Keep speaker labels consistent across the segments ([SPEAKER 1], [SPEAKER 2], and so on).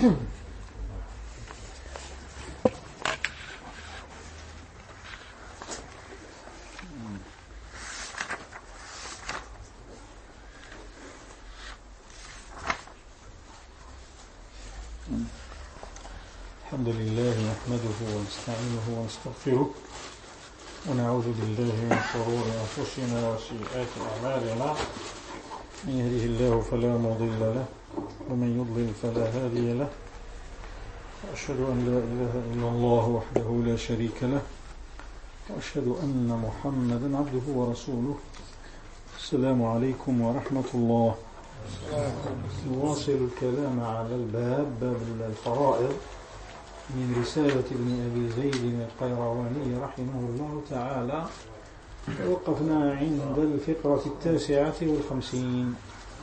[SPEAKER 1] الحمد لله نحمده ونستعينه ونستغفره ونعوذ بالله من شرور أنفسنا وسيئات أعمالنا، من يهده الله فلا مضل له ومن يضلل فلا هادي له، وأشهد أن لا إله إلا الله وحده لا شريك له، وأشهد أن محمدا عبده ورسوله. السلام عليكم ورحمة الله. نواصل الكلام على باب الفرائض من رسالة ابن أبي زيد القيرواني رحمه الله تعالى. وقفنا عند الفقرة 59.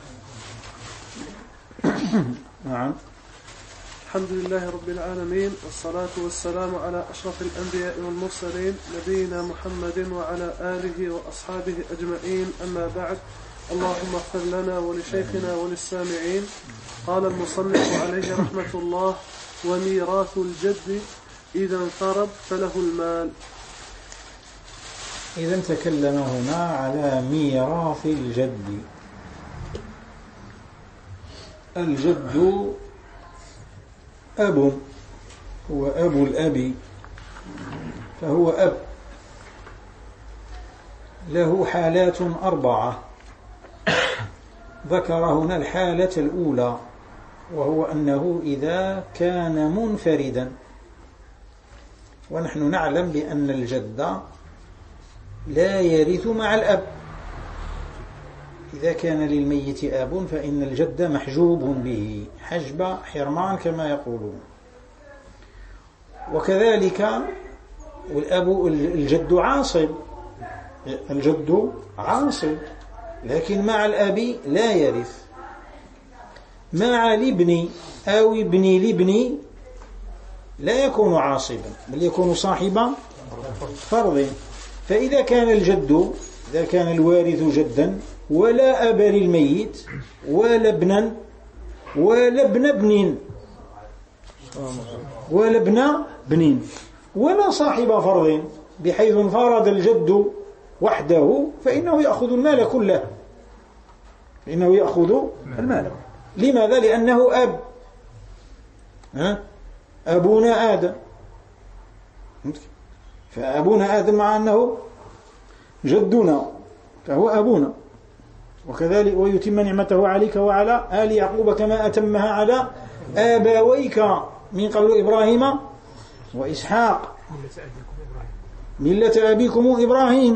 [SPEAKER 1] نعم.
[SPEAKER 2] الحمد لله رب العالمين، والصلاة والسلام على أشرف الأنبياء والمرسلين، نبينا محمد وعلى آله وأصحابه أجمعين، أما بعد. اللهم اغفر لنا ولشيخنا وللسامعين. قال المصنف عليه رحمة الله: وميراث الجد إذا انفرد فله المال.
[SPEAKER 1] إذا تكلم هنا على ميراث الجد. الجد أب، هو أبو الأب، فهو أب، له حالات 4. ذكر هنا الحالة الأولى، وهو أنه إذا كان منفردا، ونحن نعلم بأن الجد لا يرث مع الأب. إذا كان للميت أب فإن الجد محجوب به حجب حرمان كما يقولون. وكذلك الجد عاصب، الجد عاصب، لكن مع الأب لا يرث. مع الابن أو ابن الابن لا يكون عاصبا، بل يكون صاحب فرض. فإذا كان الجد، إذا كان الوارث جدا ولا أب للميت ولا ابنا ولا ابن ابن ولا ابن ابن ولا صاحب فرض، بحيث انفرد الجد وحده، فإنه يأخذ المال كله، فإنه يأخذ المال. لماذا؟ لأنه أب. أبونا آدم، فأبونا آدم مع أنه جدنا فهو أبونا. وكذلك ويتم نعمته عليك وعلى آل يعقوب كما أتمها على آبويك من قبل إبراهيم وإسحاق ملة أبيكم إبراهيم.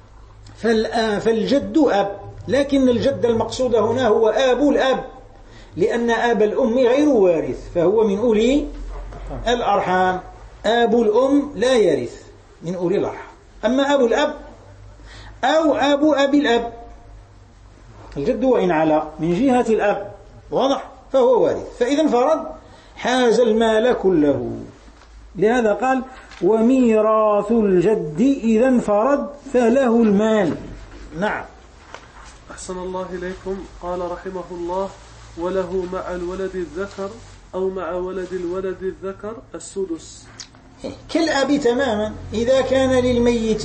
[SPEAKER 1] فالجد أب، لكن الجد المقصود هنا هو آب الأب، لأن آب الأم غير وارث، فهو من أولي الأرحام. آب الأم لا يرث من أولي الأرحام. أما آب الأب أو آب أبي الأب، الجد وإن على من جهة الأب واضح فهو وارث، فإذا انفرد حاز المال كله. لهذا قال: وميراث الجد إذا انفرد فله المال. نعم.
[SPEAKER 2] أحسن الله إليكم. قال رحمه الله: وله مع الولد الذكر أو مع ولد الولد الذكر السدس.
[SPEAKER 1] كالأب تماما. إذا كان للميت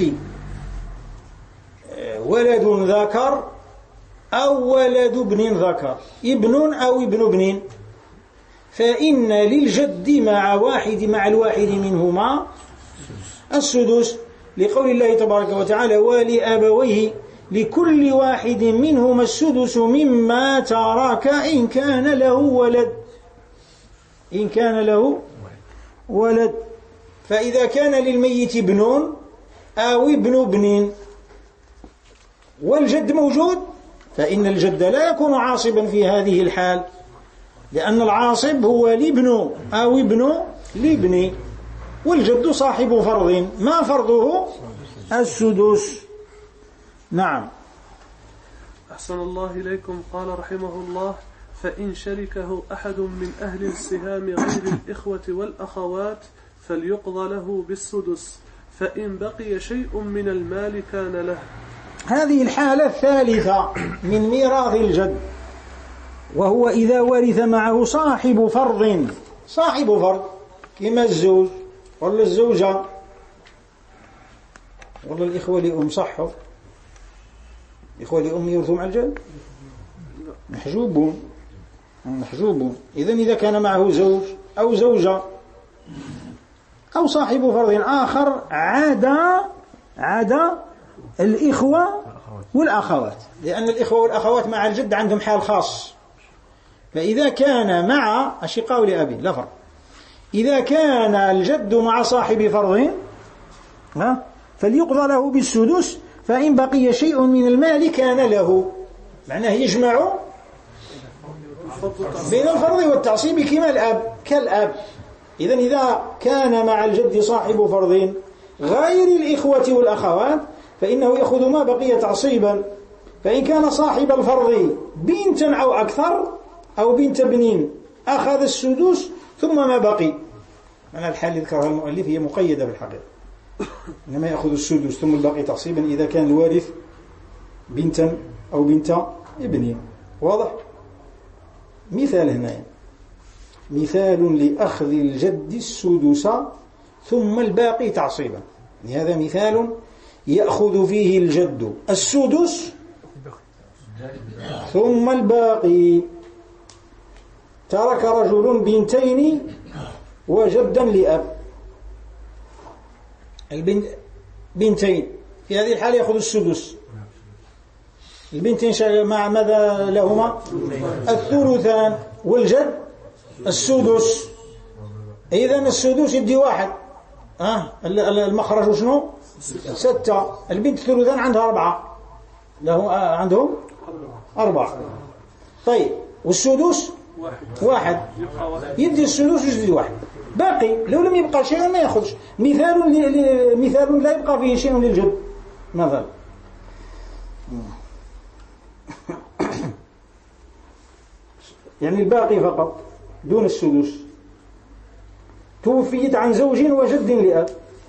[SPEAKER 1] ولد ذكر أو ولد ابن ذكر، ابن أو ابن ابن، فإن للجد مع الواحد منهما السدس، لقول الله تبارك وتعالى: ولأبويه لكل واحد منهما السدس مما ترك إن كان له ولد. فإذا كان للميت ابن أو ابن ابن والجد موجود، فإن الجد لا يكون عاصبا في هذه الحال، لأن العاصب هو الابن أو ابن الابن، والجد صاحب فرض، ما فرضه؟ السدس. نعم.
[SPEAKER 2] أحسن الله إليكم. قال رحمه الله: فإن شركه أحد من أهل السهام غير الإخوة والأخوات فليقضى له بالسدس، فإن بقي شيء من المال كان له.
[SPEAKER 1] هذه الحالة الثالثة من ميراث الجد. وهو إذا ورث معه صاحب فرض، صاحب فرض كما الزوج ولا الزوجة ولا الإخوة لأم، صحوا الإخوة لأم يورثوا مع الجد؟ محجوبون. إذن إذا كان معه زوج أو زوجة أو صاحب فرض آخر عاد الإخوة والأخوات، لأن الإخوة والأخوات مع الجد عندهم حال خاص. فإذا كان مع أشقاء لأبي لا فرق، إذا كان الجد مع صاحب فرض فليقضى له بالسدس، فإن بقي شيء من المال كان له. معناه يجمع بين الفرض والتعصيب كالأب. إذن إذا كان مع الجد صاحب فرض غير الإخوة والأخوات فإنه يأخذ ما بقي تعصيبا. فإن كان صاحب الفرض بنتا أو أكثر أو بنت ابن أخذ السدس ثم ما بقي. معنى الحال ذكرها المؤلف هي مقيدة بالحقيقة، إنما يأخذ السدس ثم الباقي تعصيبا إذا كان الوارث بنتا أو بنت ابن. واضح؟ مثال هنا، مثال لأخذ الجد السدس ثم الباقي تعصيبا. هذا مثال يأخذ فيه الجد السدس ثم الباقي. ترك رجل بنتين وجدا لأب، بنتين في هذه الحالة يأخذ السدس. البنتين مع ماذا لهما؟ الثلثان، والجد السدس. إذن السدس يدي واحد، المخرج شنو؟ 6. البنت الثلثان عندها 4، عندهم 4. طيب والسدس واحد، يدي السدس ويجدي واحد، باقي لو لم يبقى شيء ما يأخذش. مثال لا يبقى فيه شيء للجد مثلا. يعني الباقي فقط دون السدس. توفيت عن زوج وجد لأب،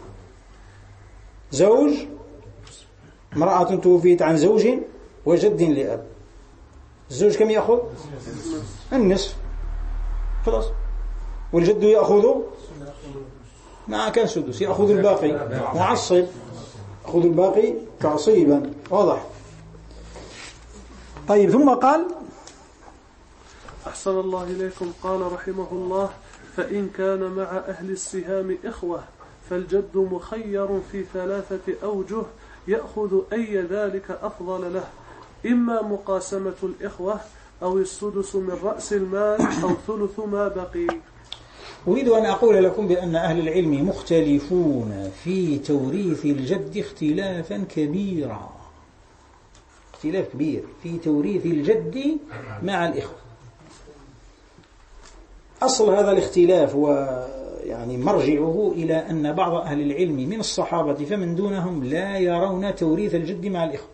[SPEAKER 1] زوج، امرأة توفيت عن زوج وجد لأب، الزوج كم يأخذ؟ النصف خلاص. والجد يأخذ ما كان سدس، يأخذ الباقي معصب، يأخذ الباقي تعصيبا. واضح؟ طيب ثم قال
[SPEAKER 2] أحسن الله إليكم. قال رحمه الله: فإن كان مع أهل السهام إخوة فالجد مخير في 3 أوجه يأخذ أي ذلك أفضل له، إما مقاسمة الإخوة أو السدس من رأس المال أو ثلث ما بقي.
[SPEAKER 1] أريد أن أقول لكم بأن أهل العلم مختلفون في توريث الجد اختلافا كبيرا، اختلاف كبير في توريث الجد مع الإخوة. أصل هذا الاختلاف ويعني مرجعه إلى أن بعض أهل العلم من الصحابة فمن دونهم لا يرون توريث الجد مع الإخوة،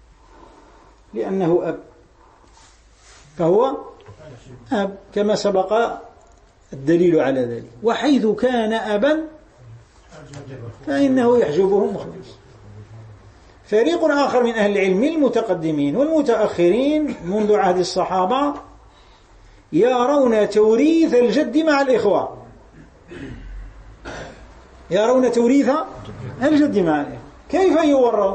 [SPEAKER 1] لأنه أب، فهو أب كما سبق الدليل على ذلك. وحيث كان أبا فإنه يحجبهم مخلص. فريق آخر من أهل العلم المتقدمين والمتأخرين منذ عهد الصحابة يرون توريث الجد مع الإخوة، يرون توريث الجد مع الإخوة. كيف يورث؟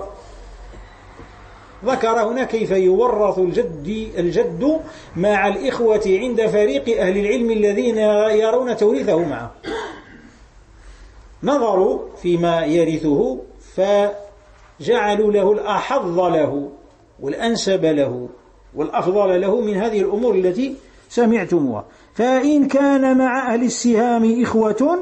[SPEAKER 1] ذكر هنا كيف يورث الجد مع الإخوة عند فريق أهل العلم الذين يرون توريثه معه. نظروا فيما يرثه فجعلوا له الأحظ له والأنسب له والأفضل له من هذه الأمور التي سمعتموها. فإن كان مع أهل السهام إخوة،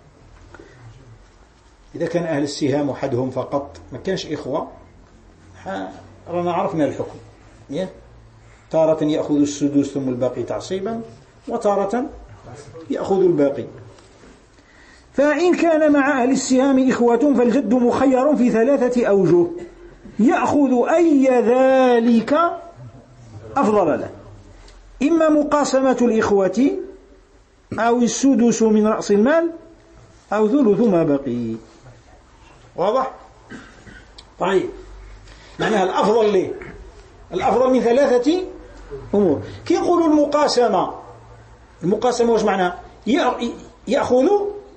[SPEAKER 1] إذا كان أهل السهام وحدهم فقط ما كانش إخوة، رانا عرفنا الحكم. تارة يأخذ السدس ثم الباقي تعصيبا، وتارة يأخذ الباقي. فإن كان مع أهل السهام إخوة فالجد مخير في 3 أوجه يأخذ أي ذلك أفضل له، إما مقاسمة الإخوة أو السدس من رأس المال أو ثلث ما بقي. واضح؟ طيب، معناها الأفضل ليه؟ الأفضل من 3 أمور. كي يقولوا المقاسمة واش معناها؟ يأخذ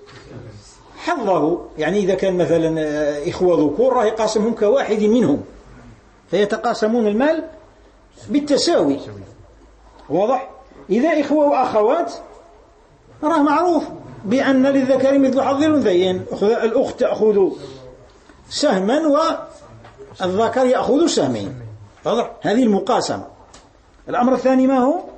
[SPEAKER 1] حظه. يعني إذا كان مثلا إخوة ذكور راه يقاسمهم كواحد منهم، فيتقاسمون المال بالتساوي. واضح؟ إذا إخوة وأخوات راه معروف بأن للذكر مثل حظ الأنثيين، الأخت تأخذ سهما والذكر يأخذ سهمين. واضح؟ هذه المقاسمة. الأمر الثاني ما هو؟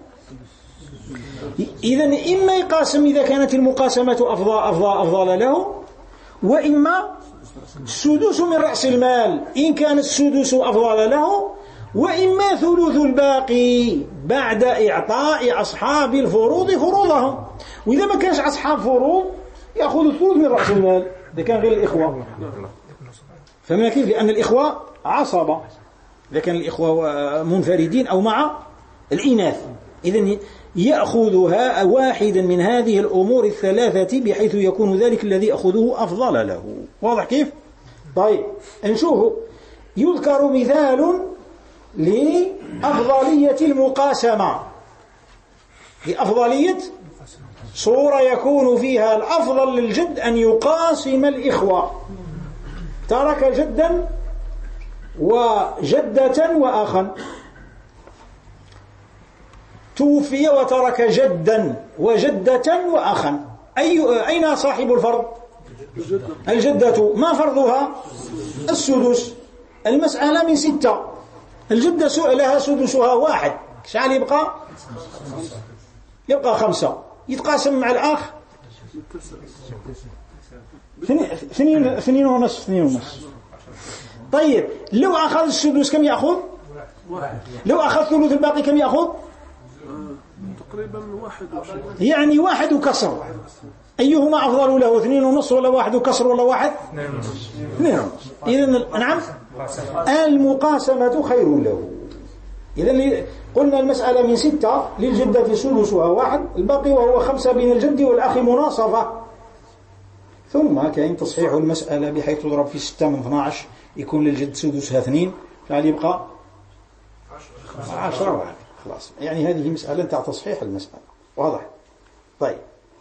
[SPEAKER 1] إذن إما يقاسم إذا كانت المقاسمة أفضل له، وإما السدس من رأس المال إن كان السدس أفضل له، وإما ثلث الباقي بعد إعطاء أصحاب الفروض فروضهم. وإذا ما كانش أصحاب فروض يأخذ الثلث من رأس المال إذا كان غير الإخوة. فما كيف؟ لأن الإخوة عصبة إذا كان الإخوة منفردين أو مع الإناث. إذن يأخذها واحدا من هذه الأمور الثلاثة بحيث يكون ذلك الذي يأخذه أفضل له. واضح كيف؟ طيب نشوف. يذكر مثال لأفضلية المقاسمة، لأفضلية صورة يكون فيها الأفضل للجد أن يقاسم الإخوة. ترك جدا وجدة وأخا، توفي وترك جدا وجدة وأخا، أين صاحب الفرض؟ الجدة. ما فرضها؟ السدس. المسألة من 6، الجدة لها سدسها 1، شحال يبقى؟ يبقى 5. يتقاسم مع الأخ 2.5. طيب لو أخذ السدس كم يأخذ؟ 1. لو أخذ ثلث الباقي كم يأخذ؟
[SPEAKER 2] تقريبا 1.
[SPEAKER 1] يعني 1 وكسر. أيهما أفضل له؟ 2.5 ولا 1 وكسر ولا 1؟ 2.5. إذن نعم المقاسمة خير له. إذن قلنا المسألة من 6، للجدة سدسها 1، الباقي وهو 5 بين الجد والأخ مناصفة. ثم كاين تصحيح المسألة بحيث تضرب في 6 من 12 يكون للجد سدسها 2، فعلى يبقى 10 1. خلاص. يعني هذه مسألة تاع تصحيح المسألة. واضح؟ طيب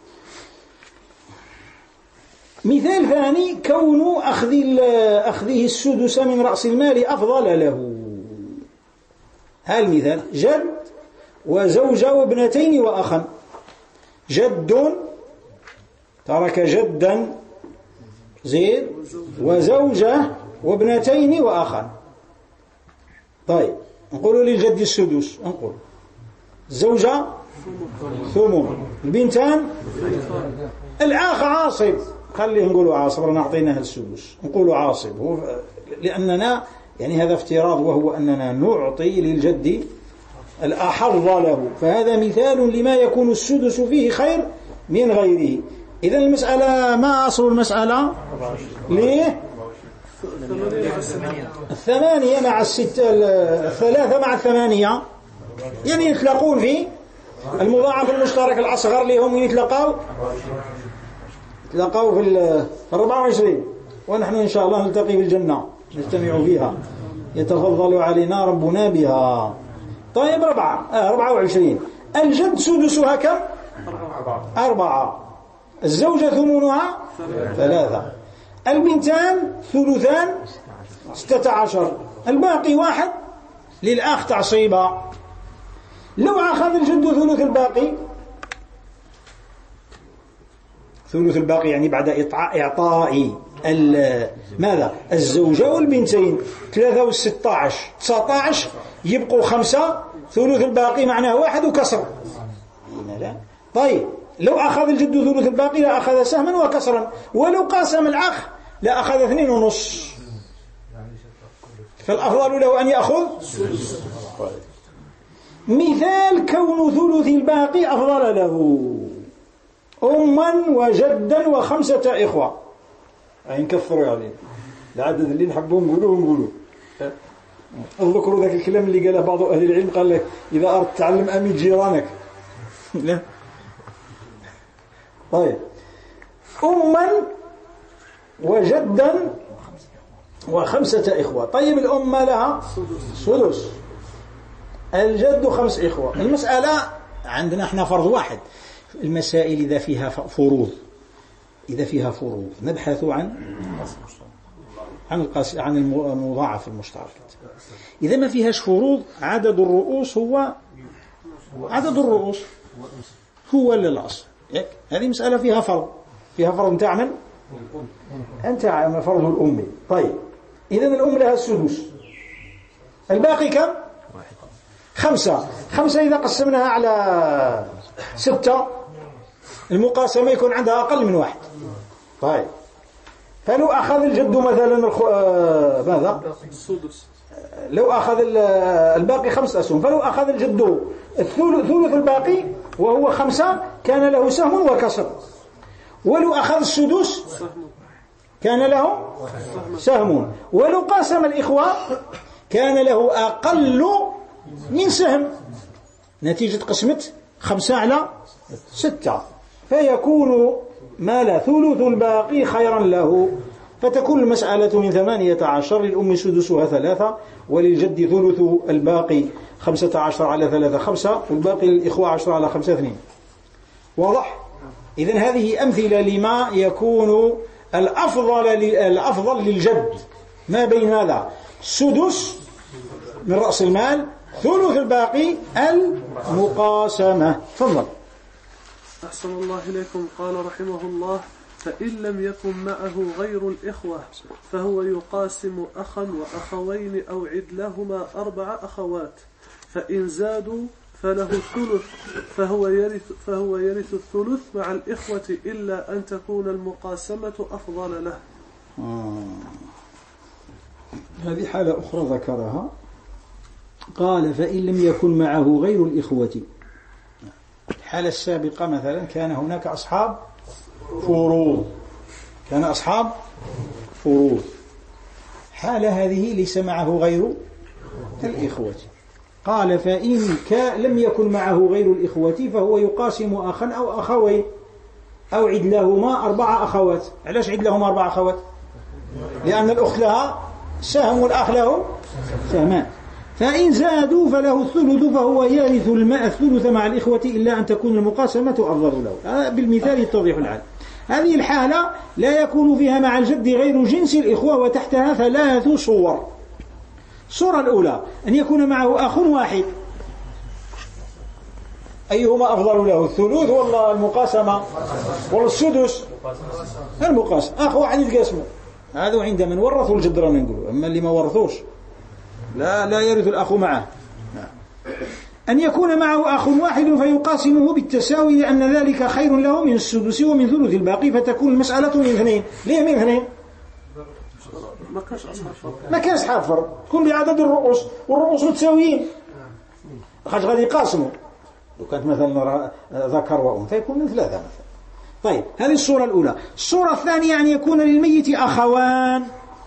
[SPEAKER 1] مثال ثاني، كون أخذه السدس من رأس المال أفضل له. هذا المثال: جد وزوجة وابنتين وأخا. جد ترك جدا زيد وزوجة وابنتين وأخا. طيب نقول للجد السدس، نقول الزوجة ثمن، البنتان الأخ عاصب، خليه نقولوا عاصب، رانا أعطيناه السدس نقولوا عاصب، لأننا يعني هذا افتراض، وهو أننا نعطي للجد الأحظ له. فهذا مثال لما يكون السدس فيه خير من غيره. إذن المسألة ما أصل المسألة؟ ليه؟ 8 مع 6، 3 مع 8، يعني يتلاقون في المضاعف المشترك الأصغر لهم، يتلاقوا في 24، ونحن إن شاء الله نلتقي في الجنة نجتمع فيها يتفضل علينا ربنا بها. طيب 24. الجد سدسها كم؟ 4. الزوجة ثمنها 3. البنتان ثلثان 16. الباقي 1 للأخ تعصيبا. لو أخذ الجد ثلث الباقي يعني بعد إعطاء ماذا؟ الزوجة والبنتين 3 و16 19، يبقوا 5. ثلث الباقي معناه 1 وكسر. طيب لو أخذ الجد ثلث الباقي لأخذ سهما وكسرا، ولو قاسم الأخ لأخذ 2.5. فالأفضل له أن يأخذ. مثال كون ثلث الباقي أفضل له: أما وجدا و5 إخوة. نكثروا يعني العدد اللي نحبوا نقولوه. اذكروا ذاك الكلام اللي قاله بعض أهل العلم، قال لك إذا أردت تعلم أمي جيرانك. لا. طيب أما وجدا و5 إخوة. طيب الأمة لها سدس، الجد 5 إخوة. المسألة عندنا احنا فرض واحد. المسائل إذا فيها فروض نبحث عن المضاعف المشترك. إذا ما فيهاش فروض عدد الرؤوس هو الأصل. هذه مسألة فيها فرض تعمل أنت فرض الأم. طيب إذا الأم لها السدس، الباقي كم؟ 5 إذا قسمناها على 6 المقاسمة يكون عندها أقل من 1. طيب فلو أخذ الجد مثلا ماذا؟ السدس. لو أخذ الباقي 5 أسهم، فلو أخذ الجد ثلث الباقي وهو 5 كان له سهم وكسر. ولو أخذ السدس كان له سهم. ولو قاسم الإخوة كان له أقل من سهم نتيجة قسمة 5 على 6، فيكون مال ثلث الباقي خيرا له. فتكون المسألة من 18 للأم سدسها 3 وللجد ثلث الباقي 15 على 3 5 والباقي للإخوة 10 على 5 2. واضح؟ إذن هذه أمثلة لما يكون الأفضل للجد ما بين هذا السدس من رأس المال ثلث الباقي المقاسمة. تفضل.
[SPEAKER 2] أحسن الله إليكم. قال رحمه الله: فإن لم يكن معه غير الإخوة فهو يقاسم أخا وأخوين أو عدلهما 4 أخوات، فإن زادوا فله الثلث، فهو يرث الثلث مع الإخوة إلا أن تكون المقاسمة أفضل له.
[SPEAKER 1] هذه حالة أخرى ذكرها. قال: فإن لم يكن معه غير الإخوة. الحالة السابقة مثلا كان هناك أصحاب فروض، حالة هذه ليس معه غير الإخوة. قال: فإن لم يكن معه غير الإخوة فهو يقاسم أخا أو أخوين أو عدلهما 4 أخوات. علاش عدلهما 4 أخوات؟ لأن الأخت لها سهم والأخ له سهمان. فإن زادوا فله الثلث، فهو يرث الثلث مع الإخوة إلا أن تكون المقاسمة أفضل له. بالمثال يتضح الحال. هذه الحالة لا يكون فيها مع الجد غير جنس الإخوة، وتحتها 3 صور. الصورة الأولى أن يكون معه أخ واحد. أيهما أفضل له، الثلث ولا المقاسمة ولا السدس؟ المقاسمة. أخ واحد يتقاسمه، هذا عند من ورثوا الجد رانا نقولوا. أما اللي ما ورثوش لا يرث الأخ معه. أن يكون معه أخ واحد فيقاسمه بالتساوي، لأن ذلك خير له من السدس ومن ثلث الباقي، فتكون المسألة من 2. ليه من 2؟ ما كانش أصحاب فرض، تكون بعدد الرؤوس والرؤوس متساويين، خاطر غادي يقاسموا. لو كانت مثلا ذكر وأنثى يكون من 3 مثلا. طيب هذه الصورة الأولى. الصورة الثانية أن يكون للميت أخوان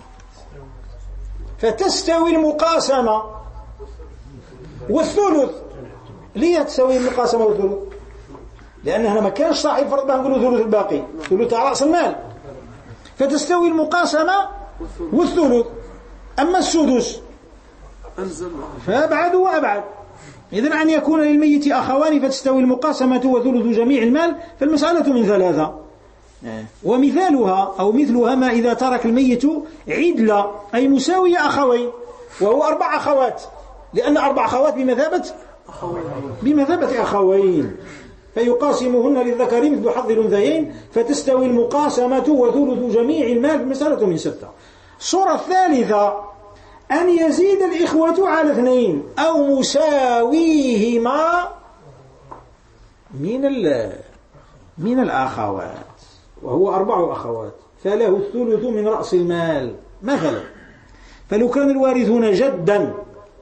[SPEAKER 1] فتستوي المقاسمة والثلث. ليه تستوي المقاسمة والثلث؟ لأن هنا ما كانش صاحب فرض نقولوا ثلث الباقي، ثلث رأس المال، فتستوي المقاسمة والثلث. أما السدس فأبعد وأبعد. إذن أن يكون للميت أخوان فتستوي المقاسمة وثلث جميع المال، فالمسألة من 3. ومثالها أو مثلها ما إذا ترك الميت عدلة أي مساوية أخوين، وهو 4 أخوات، لأن 4 أخوات بمثابة أخوين، فيقاسمهن للذكر مثل حظ الأنثيين، فتستوي المقاسمة وثلث جميع المال، المسألة من 6. الصورة الثالثة أن يزيد الإخوة على 2 أو مساويهما من الأخوات، وهو 4 أخوات، فله الثلث من رأس المال مثلا. فلو كان الوارثون جدا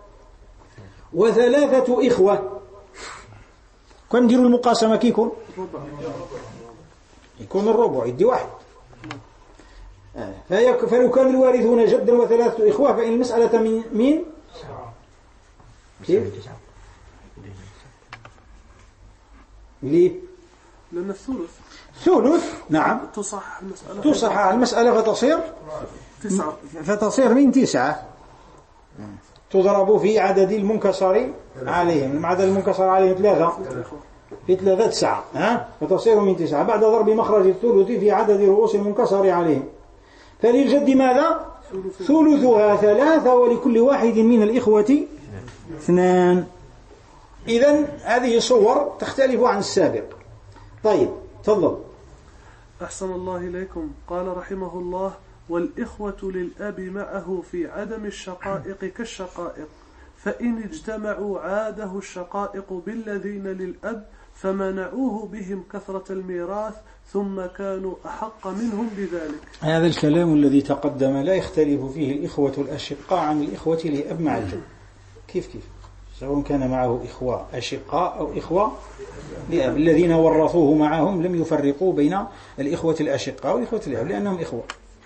[SPEAKER 1] و3 إخوة، كان نديروا المقاسمة كي يكون الربع يدي 1. فلو كان الوارثون جدا و3 إخوة فإن المسألة من كيف؟ ليه؟
[SPEAKER 2] لأن
[SPEAKER 1] ثلث نعم تصح المسألة فتصير من 9. تضرب في عدد المنكسر عليهم. عدد المنكسر عليهم 3 في 3 9 فتصير من 9 بعد ضرب مخرج الثلث في عدد رؤوس المنكسر عليهم. فللجد ماذا؟ ثلثها 3 ولكل واحد من الإخوة 2. إذن هذه صور تختلف عن السابق. طيب تفضل.
[SPEAKER 2] أحسن الله إليكم. قال رحمه الله: والإخوة للأب معه في عدم الشقائق كالشقائق، فإن اجتمعوا عاده الشقائق بالذين للأب فمنعوه بهم كثرة الميراث ثم كانوا أحق منهم بذلك.
[SPEAKER 1] هذا الكلام الذي تقدم لا يختلف فيه الإخوة الأشقاء عن الإخوة لأب مع الجد. كيف سواء كان معه إخوة أشقاء أو إخوة لأب. الذين ورثوه معهم لم يفرقوا بين الإخوة الأشقاء والإخوة لأب لأنهم إخوة.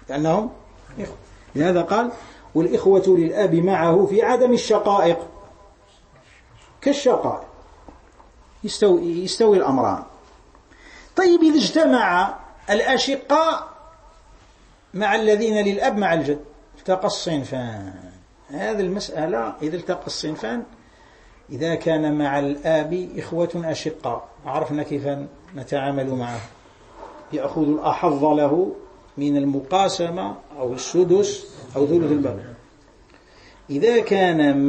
[SPEAKER 1] لهذا قال: والإخوة للأب معه في عدم الشقائق كالشقائق. يستوي الأمران. طيب إذا اجتمع الأشقاء مع الذين للأب مع الجد التقى الصنفان. هذه المسألة إذا التقى الصنفان، إذا كان مع الآب إخوة أشقاء عرفنا كيف نتعامل معه. يأخذ الأحظ له من المقاسمة أو السدس أو ثلث الباقي. إذا كان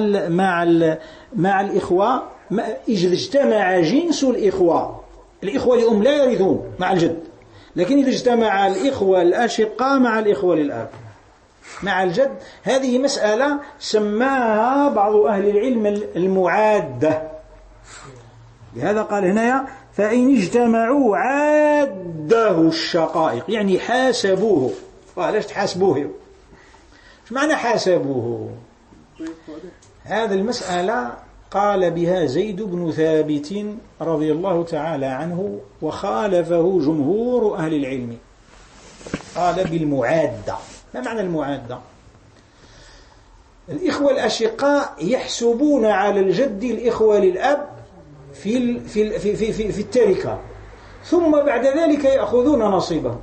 [SPEAKER 1] مع الإخوة إذا اجتمع جنس الإخوة لأم لا يرثون مع الجد، لكن إذا اجتمع الإخوة الأشقاء مع الإخوة للأب مع الجد، هذه مسألة سماها بعض أهل العلم المعادة. لهذا قال هنا: فإن اجتمعوا عاده الشقائق، يعني حاسبوه. ليش تحاسبوه؟ ايش معنى حاسبوه؟ هذه المسألة قال بها زيد بن ثابت رضي الله تعالى عنه، وخالفه جمهور أهل العلم. قال بالمعادة. ما معنى المعادة؟ الإخوة الأشقاء يحسبون على الجد الإخوة للأب في التركة، ثم بعد ذلك يأخذون نصيبهم،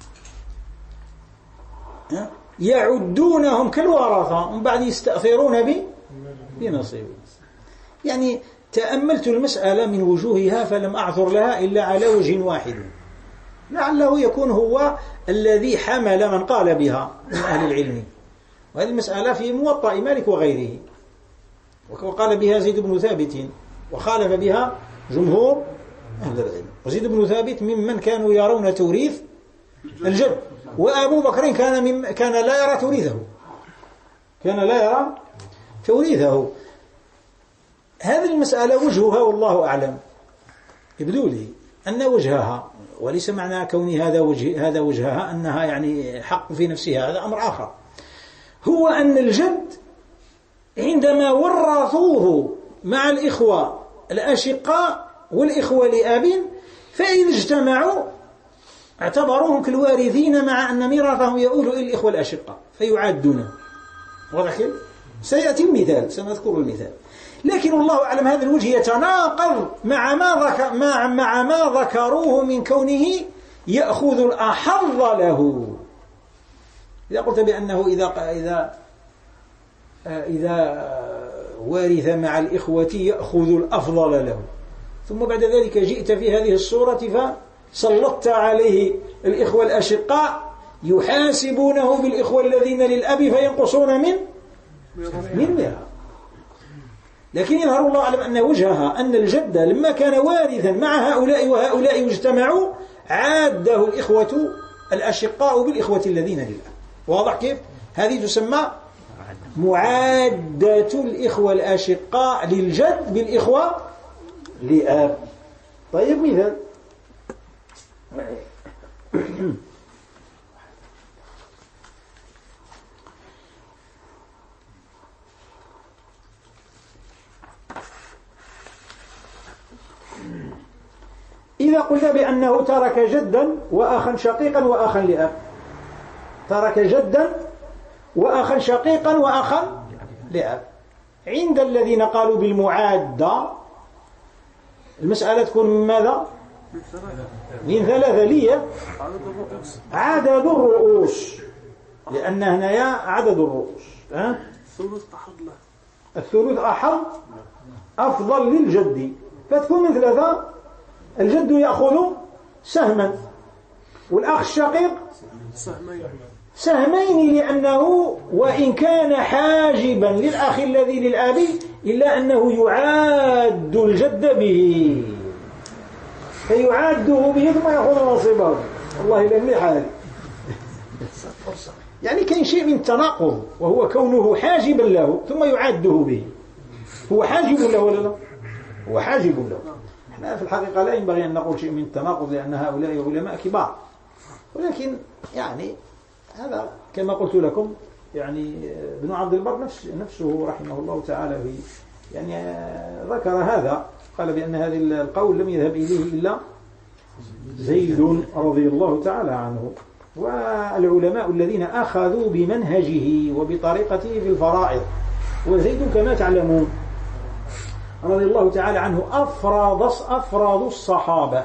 [SPEAKER 1] يعدونهم كالورثة، ومن بعد يستأثرون بنصيبهم. يعني تأملت المسألة من وجوهها فلم أعثر لها إلا على وجه واحد، لعله يكون هو الذي حمل من قال بها من أهل العلم. وهذه المسألة في موطأ مالك وغيره، وقال بها زيد بن ثابت وخالف بها جمهور أهل العلم. وزيد بن ثابت ممن كانوا يرون توريث الجد، وأبو بكر كان لا يرى توريثه، هذه المسألة وجهها والله أعلم. يبدو لي أن وجهها، وليس معنى كون هذا وجهها أنها يعني حق في نفسها، هذا أمر آخر، هو أن الجد عندما ورثوه مع الإخوة الأشقاء والإخوة لأب، فإن اجتمعوا اعتبروهم كالوارثين، مع أن ميراثهم يؤول إلى الإخوة الأشقاء فيعادونه. واضح كيف؟ سيأتي المثال، سنذكر المثال. لكن الله أعلم هذا الوجه يتناقض مع ما ذكروه من كونه يأخذ الأحظ له. إذا قلت بأنه إذا وارث مع الإخوة يأخذ الأفضل له، ثم بعد ذلك جئت في هذه الصورة فسلطت عليه الإخوة الأشقاء يحاسبونه بالإخوة الذين للأب فينقصون من ميراث. لكن يظهر الله أعلم أن وجهها أن الجد لما كان وارثا مع هؤلاء وهؤلاء واجتمعوا عاده الإخوة الأشقاء بالإخوة الذين للأب. واضح كيف؟ هذه تسمى معادة الإخوة الأشقاء للجد بالإخوة لأب. طيب مثال إذا قلنا بأنه ترك جدا وأخا شقيقا وأخا لأب، ترك جدا وأخا شقيقا وأخا لأب، عند الذين قالوا بالمعادة المسألة تكون من ماذا؟ من 3 ليه عدد الرؤوس، لأن هنا عدد الرؤوس الثلث أحظ أفضل للجد، فتكون من ثلاثة. الجد يأخذ سهما، والأخ الشقيق سهمين، لأنه وإن كان حاجبا للأخ الذي للأب إلا أنه يعاد الجد به، فيعاده به ثم يأخذ نصيبه. والله لم حالي يعني كان شيء من التناقض، وهو كونه حاجبا له ثم يعاده به. هو حاجب له ولا لا؟ هو حاجب له. احنا في الحقيقة لا ينبغي أن نقول شيء من التناقض، لأن هؤلاء علماء كبار، ولكن يعني هذا كما قلت لكم، يعني ابن عبد البر نفسه رحمه الله تعالى في يعني ذكر هذا، قال بأن هذا القول لم يذهب إليه إلا زيد رضي الله تعالى عنه، والعلماء الذين أخذوا بمنهجه وبطريقته في الفرائض. وزيد كما تعلمون رضي الله تعالى عنه أفراد الصحابة،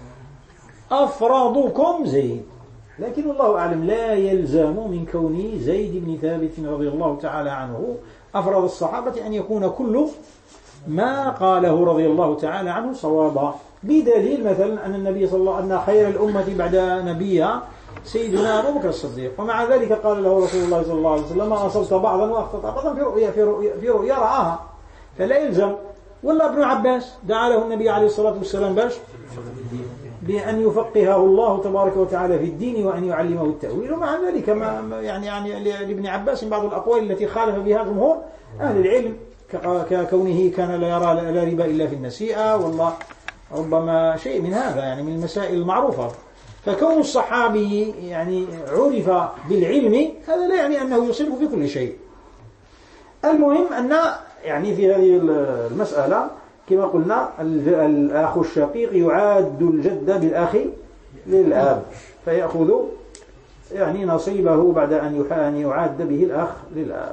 [SPEAKER 1] أفرادكم زيد، لكن الله أعلم لا يلزم من كونه زيد بن ثابت رضي الله تعالى عنه أفراد الصحابة أن يكون كل ما قاله رضي الله تعالى عنه صوابا، بدليل مثلا أن النبي صلى الله عليه وسلم أن خير الأمة بعد نبيها سيدنا أبو بكر الصديق، ومع ذلك قال له رسول الله صلى الله عليه وسلم أصبت بعضا وأخطأت بعضا في رؤيا رآها، فلا يلزم. ولا ابن عباس دعا له النبي عليه الصلاة والسلام بأن يفقهه الله تبارك وتعالى في الدين وأن يعلمه التأويل، ومع ذلك يعني لابن عباس بعض الأقوال التي خالف بها جمهور أهل العلم، ككونه كان لا يرى لا ربا إلا في النسيئة، والله ربما شيء من هذا يعني من المسائل المعروفة. فكون الصحابي يعني عرف بالعلم هذا لا يعني أنه يصيب في كل شيء. المهم أن يعني في هذه المسألة كما قلنا الأخ الشقيق يعاد الجد بالأخ للأب، فيأخذ يعني نصيبه بعد أن يعاد به الأخ للأب.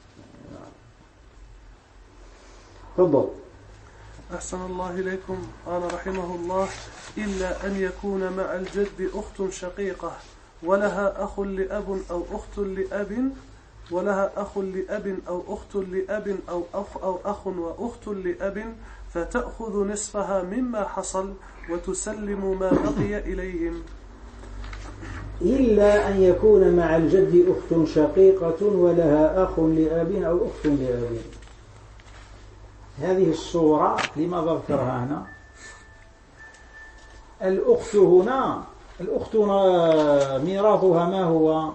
[SPEAKER 1] تفضل.
[SPEAKER 2] أحسن الله إليكم. قال رحمه الله: إلا أن يكون مع الجد أخت شقيقة ولها أخ لأب أو أخت لأب، ولها أخ لأب أو أخت لأب أو أخ وأخت لأب، فتأخذ نصفها مما حصل وتسلم ما بقي إليهم.
[SPEAKER 1] إلا أن يكون مع الجد أخت شقيقة ولها أخ لأب أو أخت لأب. هذه الصورة لماذا ذكرها هنا؟ الأخت هنا ميراثها ما هو؟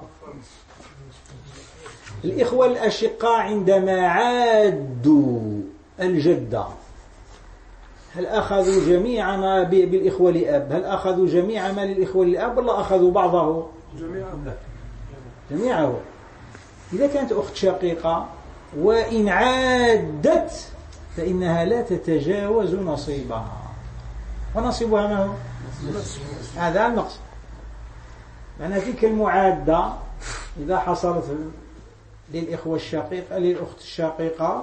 [SPEAKER 1] الإخوة الأشقاء عندما عادوا الجدة هل أخذوا جميع ما بالإخوة لأب؟ هل أخذوا جميع ما للإخوة لأب ولا أخذوا بعضه؟ جميعه. إذا كانت أخت شقيقة وإن عادت فإنها لا تتجاوز نصيبها، ونصيبها ما هو؟ هذا المقصد. معنى تلك المعادة إذا حصلت للإخوة الشقيقة للأخت الشقيقة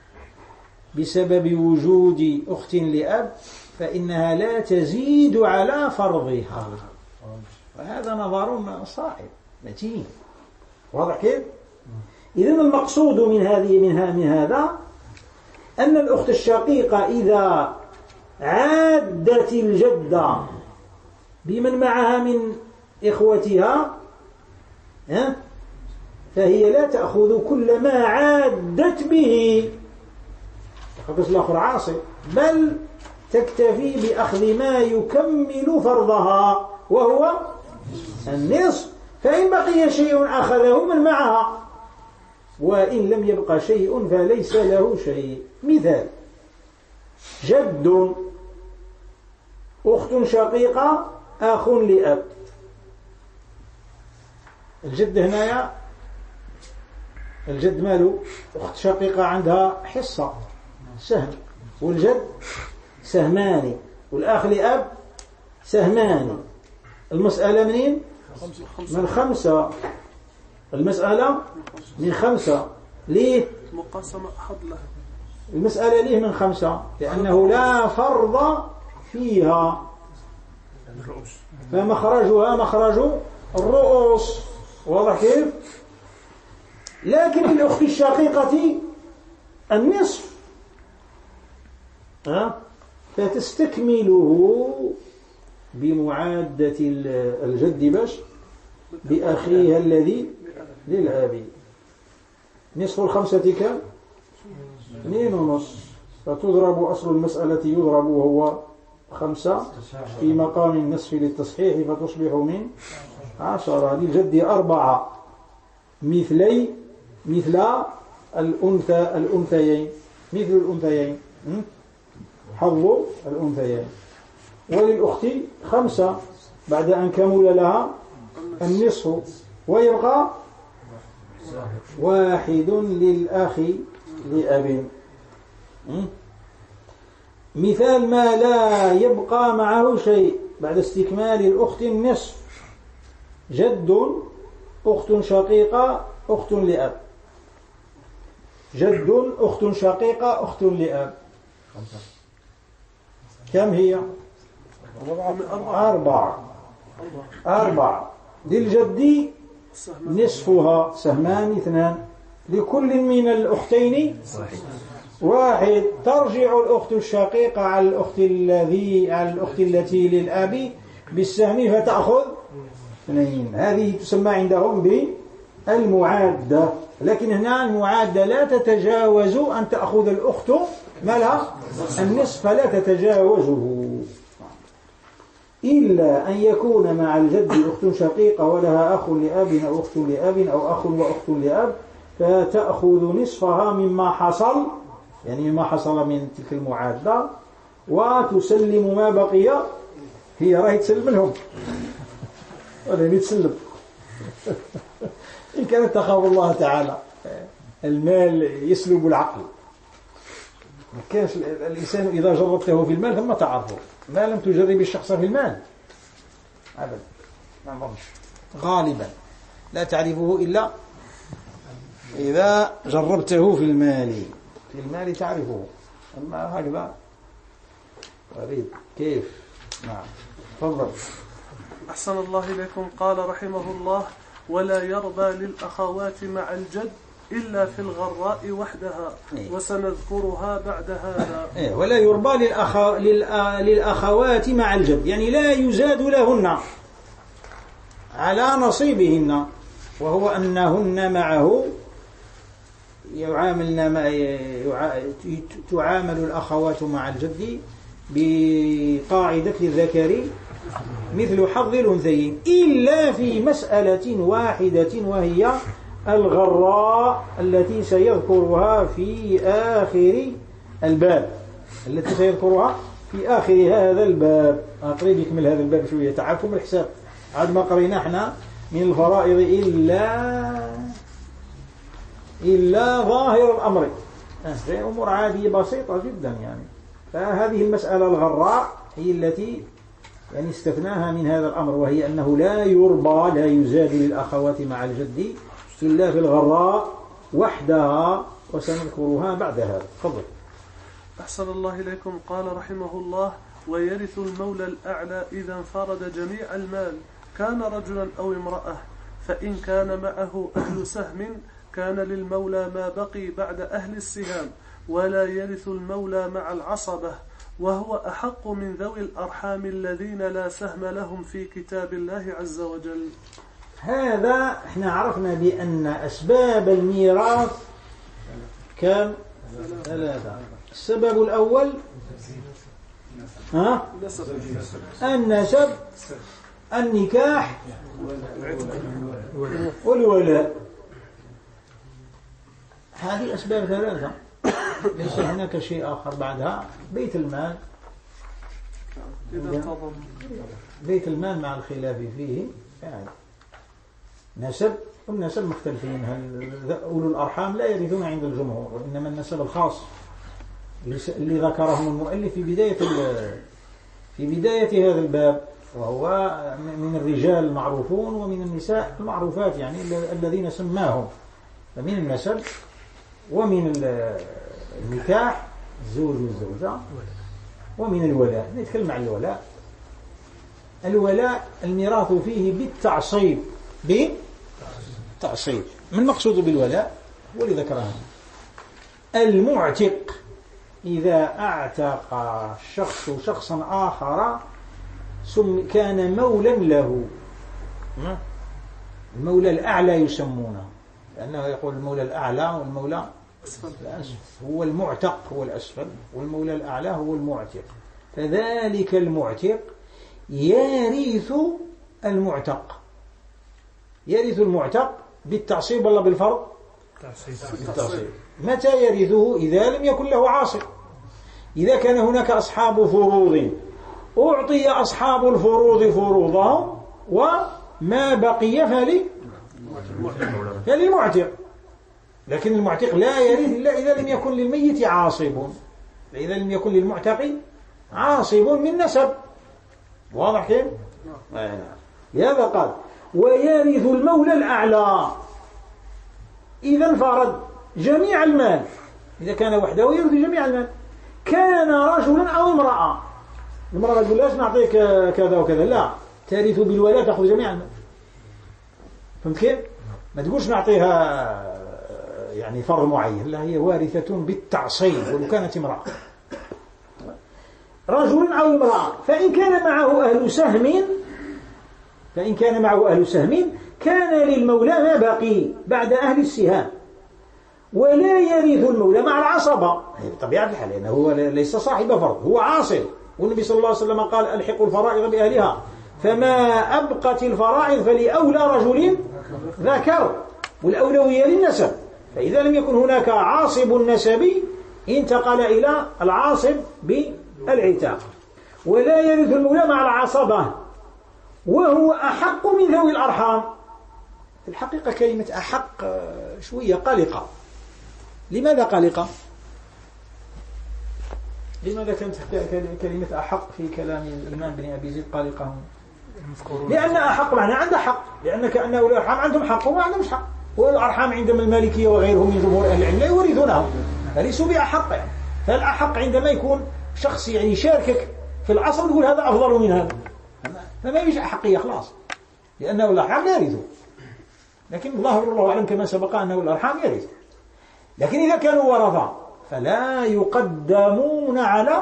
[SPEAKER 1] بسبب وجود أخت لأب فإنها لا تزيد على فرضها، وهذا نظر صائب متين. واضح كيف؟ إذن المقصود من هذا أن الأخت الشقيقة إذا عادت الجدة بمن معها من إخوتها فهي لا تأخذ كل ما عادت به تخص الآخر عاصي، بل تكتفي بأخذ ما يكمل فرضها وهو النصف، فإن بقي شيء أخذه من معها، وإن لم يبقى شيء فليس له شيء. مثال: جد أخت شقيقة أخ لأب. الجد هنايا الجد ماله؟ أخت شقيقة عندها حصة سهم، والجد سهمان، والأخ لأب سهمان. المسألة منين؟ من 5. المسألة من 5. ليه؟
[SPEAKER 2] مقاسمة أحد لها.
[SPEAKER 1] المسألة ليه من 5؟ لأنه لا فرض فيها، فمخرجها مخرج الرؤوس. واضح كيف؟ لكن للأخت الشقيقة النصف، فتستكمله بمعادة الجد باش بأخيها الذي للأب. نصف 5 كم؟ 2.5. فتضرب أصل المسألة يضرب وهو 5 في مقام النصف للتصحيح فتصبح من 10. للجد 4 مثل الأنثيين حظ الأنثيين. وللأخت 5 بعد أن كمل لها النصف، ويبقى 1 للأخ لأب. مثال ما لا يبقى معه شيء بعد استكمال الأخت النصف: جد، أخت شقيقة، أخت لأب. جد، أخت شقيقة، أخت لأب. كم هي؟ 4. للجد نصفها سهمان 2، لكل من الأختين 1. ترجع الأخت الشقيقة على الأخت التي للأب بالسهم فتأخذ 2. هذه تسمى عندهم بالمعادة. لكن هنا المعادة لا تتجاوز أن تأخذ الأخت مالها النصف، فلا تتجاوزه، إلا أن يكون مع الجد أخت شقيقة ولها أخ لأب أو أخت لأب أو أخ وأخت لأب، فتأخذ نصفها مما حصل، يعني مما حصل من تلك المعادلة، وتسلم ما بقي. هي راهي تسلم لهم ولا يتسلم إن كانت تخاف الله تعالى. المال يسلب العقل. ما كانش الإنسان إذا جربته في المال ثم تعرفه، ما لم تجرب الشخص في المال أبدا ما نظنش، غالبا لا تعرفه إلا إذا جربته في المال. في المال تعرفه، أما هكذا غريب. كيف؟ نعم تفضل.
[SPEAKER 2] أحسن الله إليكم. قال رحمه الله: ولا يرضى للأخوات مع الجد إلا في الغراء وحدها، وسنذكرها بعد هذا.
[SPEAKER 1] ولا يرضى للأخوات مع الجد، يعني لا يزاد لهن على نصيبهن، وهو أنهن معه تعامل الأخوات مع الجد بقاعدة الذكر مثل حظ الأنثيين، إلا في مسألة واحدة، وهي الغراء التي سيذكرها في آخر الباب، هذا الباب. قريب يكمل هذا الباب شوية، تعرفوا بالحساب عاد ما قرينا احنا من الفرائض إلا ظاهر الأمر، أمور عادية بسيطة جدا يعني. فهذه المسألة الغراء هي التي يعني استثناها من هذا الأمر، وهي أنه لا يزاد للأخوات مع الجد إلا في الغراء وحدها، وسنذكرها بعد هذا. تفضل.
[SPEAKER 2] أحسن الله إليكم. قال رحمه الله: ويرث المولى الأعلى إذا انفرد جميع المال، كان رجلا أو امرأة، فإن كان معه أهل سهم كان للمولى ما بقي بعد أهل السهام، ولا يرث المولى مع العصبة، وهو أحق من ذوي الأرحام الذين لا سهم لهم في كتاب الله عز وجل.
[SPEAKER 1] هذا احنا عرفنا بأن أسباب الميراث كم؟ 3. السبب الأول النسب، النكاح، والولاء. هذه أسباب 3، ليس هناك شيء آخر بعدها. بيت المال، بيت المال مع الخلاف فيه يعني نسب، والنسب مختلفين. أولو الأرحام لا يرثون عند الجمهور، وإنما النسب الخاص اللي ذكرهم المؤلف في بداية هذا الباب، وهو من الرجال المعروفون ومن النساء المعروفات، يعني الذين سماهم، فمن النسب ومن النكاح الزوج والزوجة، ومن الولاء. نتكلم عن الولاء. الولاء الميراث فيه بالتعصيب، ما المقصود بالولاء؟ هو اللي ذكرها. المعتق إذا أعتق الشخص شخصا آخر كان مولا له. المولى الأعلى يسمونه، لأنه يقول المولى الأعلى والمولى الأسفل. هو المعتق هو الأسفل، والمولى الأعلى هو المعتق. فذلك المعتق يرث المعتق. يرث المعتق بالتعصيب ولا بالفرض؟ بالتعصيب. متى يرثه؟ إذا لم يكن له عاصب. إذا كان هناك أصحاب فروض أعطي أصحاب الفروض فروضهم، وما بقي فللمعتق. لكن المعتق لا يرث إلا إذا لم يكن للميت عاصب، إذا لم يكن للمعتق عاصب من نسب. واضح كيف؟ لهذا قال ويرث المولى الأعلى إذا انفرد جميع المال. إذا كان وحده يرث جميع المال. كان رجلا أو امرأة، المرأة تقول لاش نعطيك كذا وكذا، لا، ترث بالولاء تأخذ جميع المال. فهمت كيف؟ ما تقولش نعطيها يعني فرض معين، لا، هي وارثة بالتعصيب ولو كانت امرأة. رجل أو امرأة. فإن كان معه أهل سهم كان للمولى ما بقي بعد أهل السهام، ولا يرث المولى مع العصبة بطبيعة الحال، لأنه هو ليس صاحب فرض، هو عاصب. والنبي صلى الله عليه وسلم قال ألحقوا الفرائض بأهلها، فما أبقت الفرائض فلأولى رجل ذكر، والأولوية للنسب. فإذا لم يكن هناك عاصب النسب انتقل إلى العاصب بالعتاق. ولا يرث المولى مع العصبة، وهو أحق من ذوي الأرحام. في الحقيقة كلمة أحق شوية قلقة. لماذا قلقة؟ لماذا كانت كلمة أحق في كلام الإمام بن أبي زيد قلقة؟ لأن أحق معنى عنده حق، لأن كأن أولي الأرحام عندهم حق وما عندهمش حق. والأرحام عندما المالكية وغيرهم من جمهور أهل العلم لا يورثونهم، فليسوا بأحق يعني. فالأحق عندما يكون شخص يعني يشاركك في العصر يقول هذا أفضل من هذا، فما يجي أحقية خلاص، لأنه الأرحام لا يرثون. لكن الله أعلم كما سبق أنه الأرحام يرث. لكن إذا كانوا ورثة فلا يقدمون على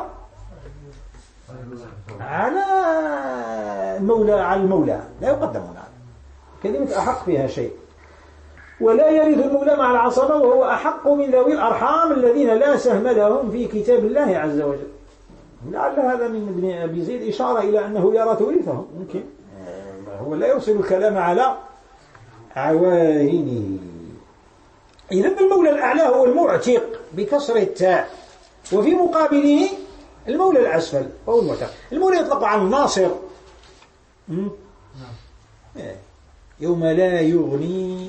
[SPEAKER 1] المولى لا يقدمون على كلمة أحق فيها شيء. ولا يرث المولى مع العصبة، وهو أحق من ذوي الأرحام الذين لا سهم لهم في كتاب الله عز وجل. لعل هذا من ابن أبي زيد إشارة إلى أنه يرى تورثهم، ممكن هو لا يرسل الكلام على عوائنه. إذن المولى الأعلى هو المعتق بكسر التاء، وفي مقابله المولى الأسفل هو المعتق. المولى يطلق عن الناصر، يوم لا يغني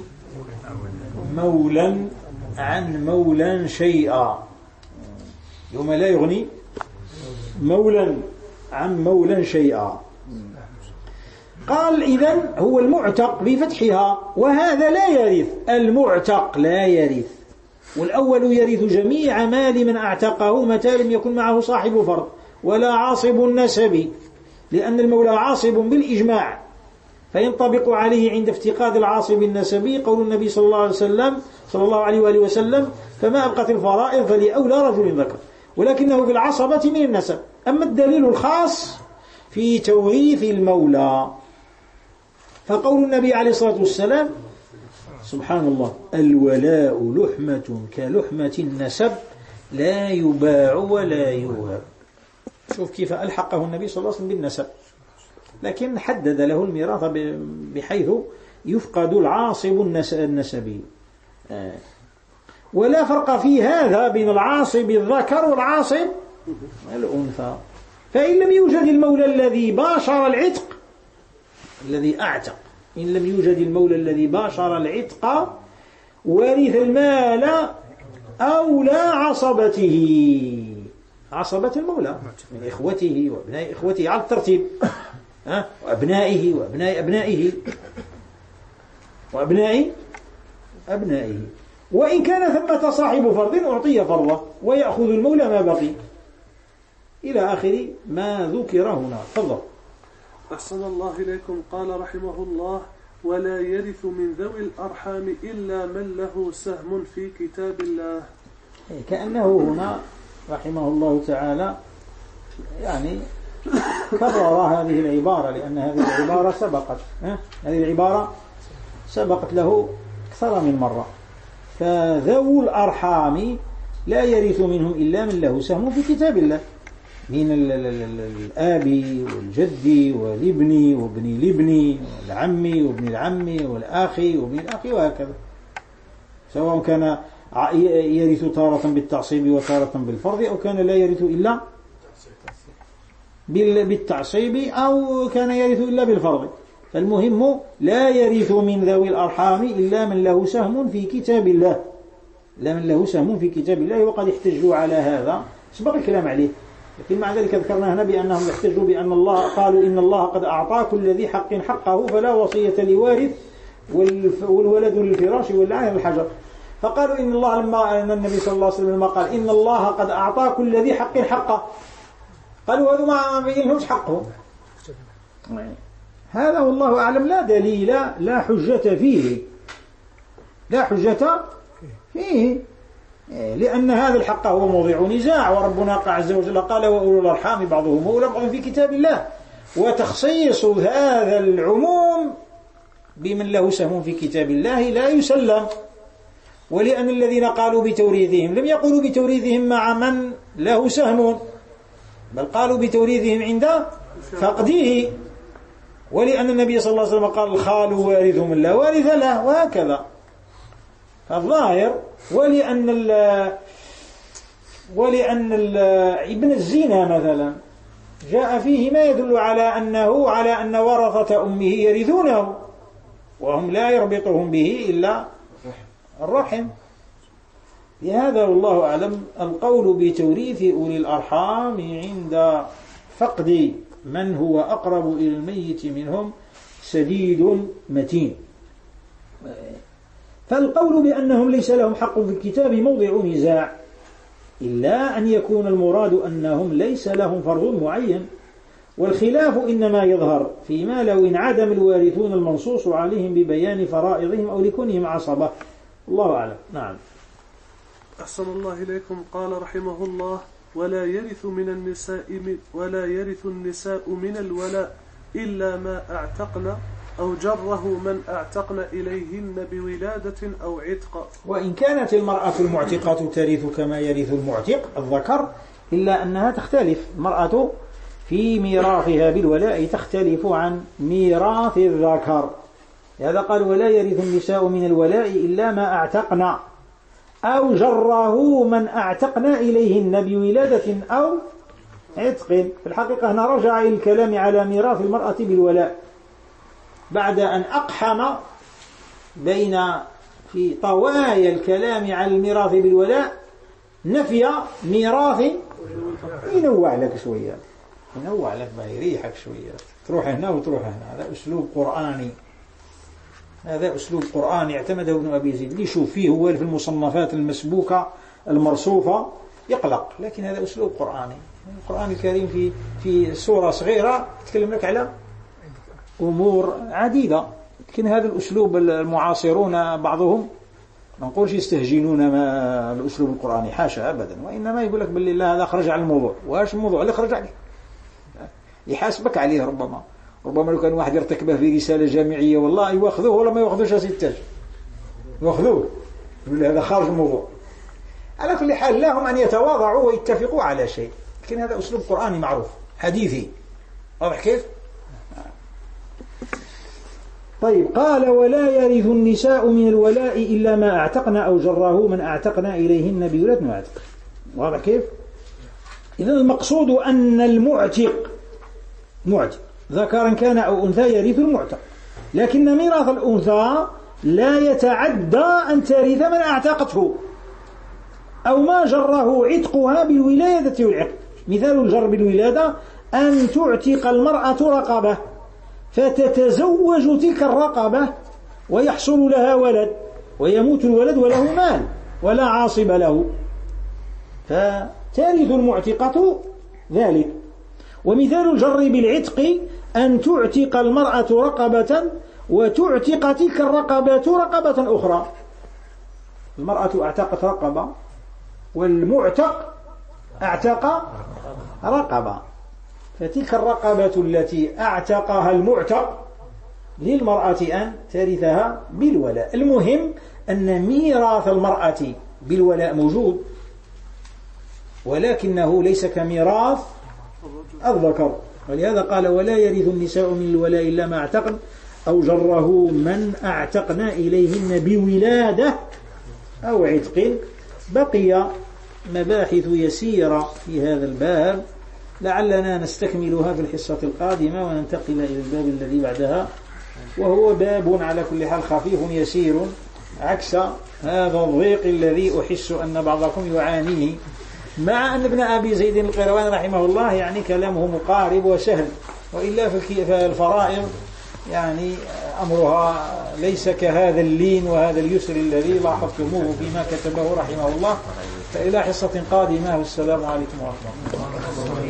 [SPEAKER 1] مولا عن مولا شيئا. يوم لا يغني مولا عن مولا شيئا. قال إذن هو المعتق بفتحها، وهذا لا يرث. المعتق لا يرث، والأول يرث جميع مال من أعتقه متى لم يكن معه صاحب فرض ولا عاصب النسب، لأن المولى عاصب بالإجماع، فينطبق عليه عند افتقاد العاصب النسبي قول النبي صلى الله عليه وآله وسلم فما أبقت الفرائض فلأولى رجل ذكر، ولكنه بالعصبة من النسب. أما الدليل الخاص في توريث المولى فقول النبي عليه الصلاة والسلام سبحان الله الولاء لحمة كلحمة النسب لا يباع ولا يوهب. شوف كيف ألحقه النبي صلى الله عليه وسلم بالنسب، لكن حدد له الميراث بحيث يفقد العاصب النسبي. ولا فرق في هذا بين العاصب الذكر والعاصب الأنثى. فإن لم يوجد المولى الذي باشر العتق الذي أعتق، إن لم يوجد المولى الذي باشر العتق ورث المال أولى عصبته، عصبة المولى من إخوته وأبناء إخوته على الترتيب، وأبنائه وأبناء أبنائه وأبناء أبنائه. وإن كان ثمة صاحب فرض أعطي فرضه ويأخذ المولى ما بقي إلى آخر ما ذكر هنا. تفضل.
[SPEAKER 2] أحسن الله إليكم. قال رحمه الله ولا يرث من ذوي الأرحام إلا من له سهم في كتاب الله.
[SPEAKER 1] كأنه هنا رحمه الله تعالى يعني كرر هذه العبارة، لأن هذه العبارة هذه العبارة سبقت له أكثر من مرة. فذو الأرحام لا يرث منهم إلا من له سهم في كتاب الله، من الآب والجد والابن وابن الابن والعم وابن العم والأخ وابن الأخ وهكذا، سواء كان يرث تارة بالتعصيب وتارة بالفرض، أو كان لا يرث إلا بالتعصيب، أو كان يرث إلا بالفرض. فالمهم لا يرث من ذوي الأرحام إلا من له سهم في كتاب الله، لا من له سهم في كتاب الله. وقد احتجوا على هذا، سبق الكلام عليه، لكن مع ذلك ذكرنا هنا بأنهم يحتجوا بأن الله قالوا إن الله قد أعطى كل ذي حق حقه فلا وصية لوارث والولد للفراش والعين الحجر. فقالوا إن الله أن النبي صلى الله عليه وسلم لما قال إن الله قد أعطى كل ذي حق حقه، قالوا هذا ما بينهمش حقهم. هذا والله أعلم لا دليل لا حجة فيه، لا حجة فيه، لأن هذا الحق هو موضع نزاع، وربنا عز وجل قال وأولو الأرحام بعضهم أولى بعض في كتاب الله. وتخصيص هذا العموم بمن له سهم في كتاب الله لا يسلم، ولأن الذين قالوا بتوريثهم لم يقولوا بتوريثهم مع من له سهم، بل قالوا بتوريثهم عند فقده، ولأن النبي صلى الله عليه وسلم قال الخال وارث من لا وارث له، وهكذا. فالظاهر ولأن ابن الزنا مثلا جاء فيه ما يدل على أن ورثة أمه يرثونه، وهم لا يربطهم به إلا الرحم. لهذا والله أعلم القول بتوريث أولي الأرحام عند فقد من هو أقرب إلى الميت منهم سديد متين. فالقول بأنهم ليس لهم حق في الكتاب موضع نزاع، إلا أن يكون المراد أنهم ليس لهم فرض معين، والخلاف إنما يظهر فيما لو انعدم الوارثون المنصوص عليهم ببيان فرائضهم أو لكونهم عصبة. الله أعلم. نعم.
[SPEAKER 2] أحسن الله إليكم. قال رحمه الله ولا يرث النساء من الولاء إلا ما أعتقن أو جره من أعتقن إليهن بولادة أو عتق.
[SPEAKER 1] وإن كانت المرأة المعتقة ترث كما يرث المعتق الذكر، إلا أنها تختلف. المرأة في ميراثها بالولاء تختلف عن ميراث الذكر. هذا قال ولا يرث النساء من الولاء إلا ما أعتقن أو جره من أعتقن إليهن بولادة أو عتق. في الحقيقة هنا رجع إلى الكلام على ميراث المرأة بالولاء بعد أن أقحم بين في طوايا الكلام على الميراث بالولاء نفي ميراث. ينوع لك شوية، ينوع لك ما يريحك شوية، تروح هنا وتروح هنا. هذا أسلوب قرآني، هذا أسلوب قرآني اعتمده ابن أبي زيد. اللي يشوف فيه هو في المصنفات المسبوكة المرصوفة يقلق، لكن هذا أسلوب قرآني. القرآن الكريم في سورة صغيرة يتكلم لك على أمور عديدة، لكن هذا الأسلوب المعاصرون بعضهم ما نقولش يستهجنون ما الأسلوب القرآني، حاشا أبدا، وإنما يقول لك بالله لا هذا خرج على الموضوع. واش الموضوع اللي خرج عليه؟ يحاسبك عليه. ربما لو كان واحد يرتكبه في رسالة جامعية والله يأخذوه ولا ما يأخذوش ستاج، يأخذوه يقول هذا خارج الموضوع. على كل حال لهم أن يتواضعوا ويتفقوا على شيء، لكن هذا أسلوب قرآني معروف حديثي. واضح كيف؟ طيب. قال ولا يرث النساء من الولاء إلا ما أعتقن أو جره من أعتقن إليهن بولادة وعتق. واضح كيف؟ إذن المقصود أن المعتق ذكرا كان أو أنثى يرث المعتق، لكن ميراث الأنثى لا يتعدى أن ترث من أعتقته أو ما جره عتقها بالولادة والعقد. مثال الجر بالولادة أن تعتق المرأة رقبة فتتزوج تلك الرقبة ويحصل لها ولد ويموت الولد وله مال ولا عاصب له، فترث المعتقة ذلك. ومثال الجر بالعتق أن تعتق المرأة رقبة وتعتق تلك الرقبة رقبة أخرى. المرأة اعتقت رقبة والمعتق اعتق رقبة، فتلك الرقبة التي اعتقها المعتق للمرأة أن ترثها بالولاء. المهم أن ميراث المرأة بالولاء موجود، ولكنه ليس كميراث الذكر، ولهذا قال ولا يرث النساء من الولاء إلا ما اعتقن أو جره من اعتقنا إليهن بولادة أو عتق. بقي مباحث يسيرة في هذا الباب لعلنا نستكملها في الحصة القادمة وننتقل إلى الباب الذي بعدها، وهو باب على كل حال خفيف يسير عكس هذا الضيق الذي أحس أن بعضكم يعانيه، مع أن ابن أبي زيد القيرواني رحمه الله يعني كلامه مقارب وسهل، وإلا فالفرائض يعني أمرها ليس كهذا اللين وهذا اليسر الذي لاحظتموه فيما كتبه رحمه الله. فإلى حصة قادمة، والسلام عليكم ورحمة الله.